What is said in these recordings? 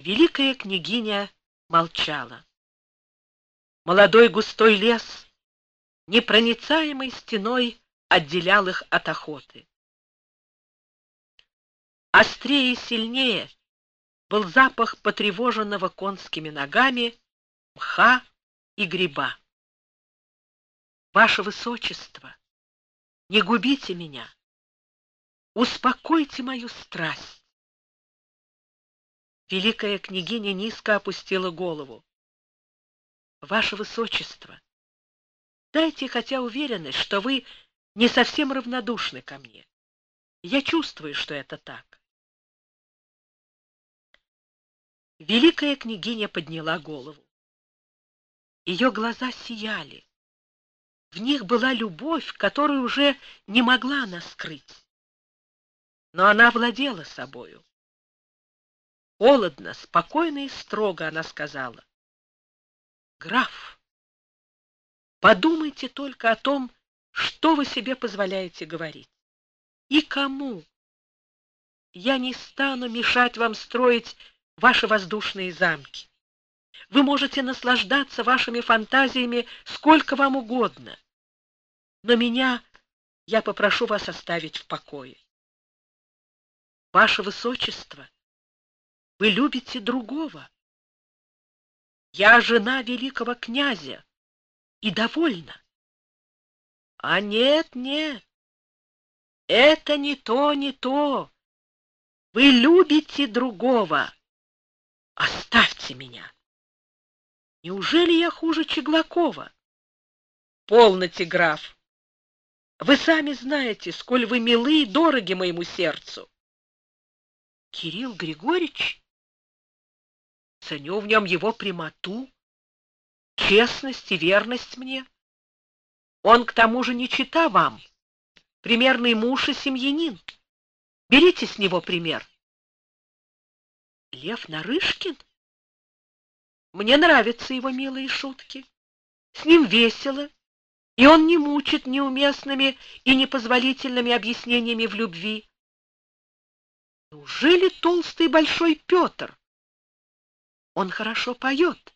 Великая княгиня молчала. Молодой густой лес непроницаемой стеной отделял их от охоты. Острее и сильнее был запах потревоженного конскими ногами мха и гриба. Ваше Высочество, не губите меня, успокойте мою страсть. Великая княгиня низко опустила голову. Ваше Высочество, дайте хотя уверенность, что вы не совсем равнодушны ко мне. Я чувствую, что это так. Великая княгиня подняла голову. Ее глаза сияли. В них была любовь, которую уже не могла она скрыть. Но она владела собою. Холодно, спокойно и строго она сказала: «Граф, подумайте только о том, что вы себе позволяете говорить. И кому? Я не стану мешать вам строить ваши воздушные замки. Вы можете наслаждаться вашими фантазиями сколько вам угодно. Но меня я попрошу вас оставить в покое. Ваше Высочество, вы любите другого. Я жена великого князя и довольна. А нет, нет, это не то, не то. Вы любите другого. Оставьте меня. Неужели я хуже Чеглакова? Полноте, граф. Вы сами знаете, сколь вы милы и дороги моему сердцу. Кирилл Григорьевич? Ценю в нем его прямоту, честность и верность мне. Он, к тому же, не чета вам, примерный муж и семьянин. Берите с него пример. Лев Нарышкин? Мне нравятся его милые шутки. С ним весело, и он не мучит неуместными и непозволительными объяснениями в любви. Неужели толстый большой Петр? Он хорошо поет.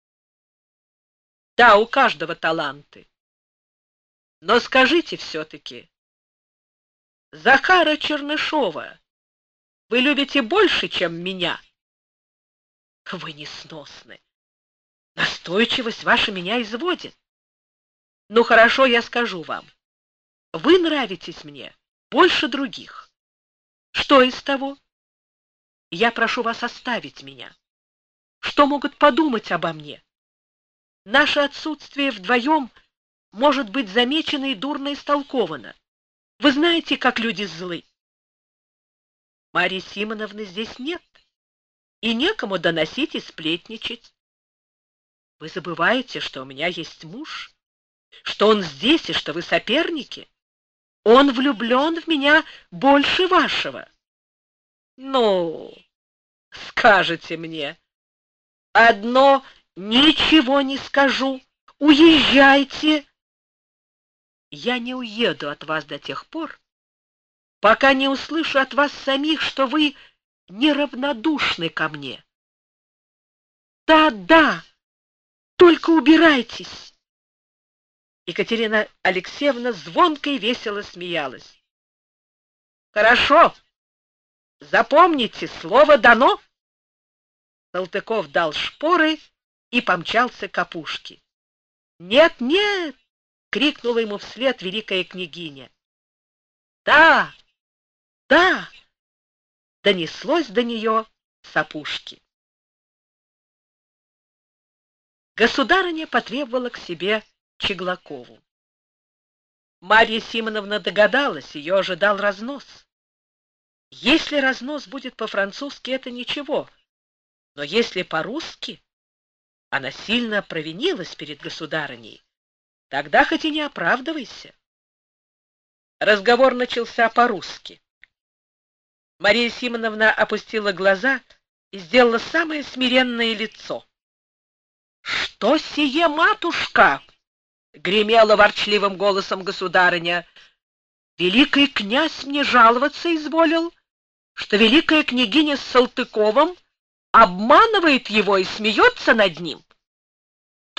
Да, у каждого таланты. Но скажите все-таки, Захара Чернышова вы любите больше, чем меня? Вы несносны. Настойчивость ваша меня изводит. Ну, хорошо, я скажу вам. Вы нравитесь мне больше других. Что из того? Я прошу вас оставить меня. Что могут подумать обо мне? Наше отсутствие вдвоем может быть замечено и дурно истолковано. Вы знаете, как люди злы. Марьи Симоновны здесь нет, и некому доносить и сплетничать. Вы забываете, что у меня есть муж, что он здесь и что вы соперники. Он влюблен в меня больше вашего. Ну, скажете мне. Одно ничего не скажу. Уезжайте. Я не уеду от вас до тех пор, пока не услышу от вас самих, что вы неравнодушны ко мне. Да, да, только убирайтесь. Екатерина Алексеевна звонко и весело смеялась. Хорошо, запомните, слово дано. Салтыков дал шпоры и помчался к опушке. Нет, нет, крикнула ему вслед великая княгиня. Да, да, донеслось до нее с опушки. Государыня потребовала к себе Чеглакову. Марья Симоновна догадалась, ее ожидал разнос. Если разнос будет по-французски, это ничего, но если по-русски, она сильно провинилась перед государыней, тогда хоть и не оправдывайся. Разговор начался по-русски. Мария Симоновна опустила глаза и сделала самое смиренное лицо. «Что сие, матушка?» — гремела ворчливым голосом государыня. «Великий князь мне жаловаться изволил, что великая княгиня с Салтыковым обманывает его и смеется над ним.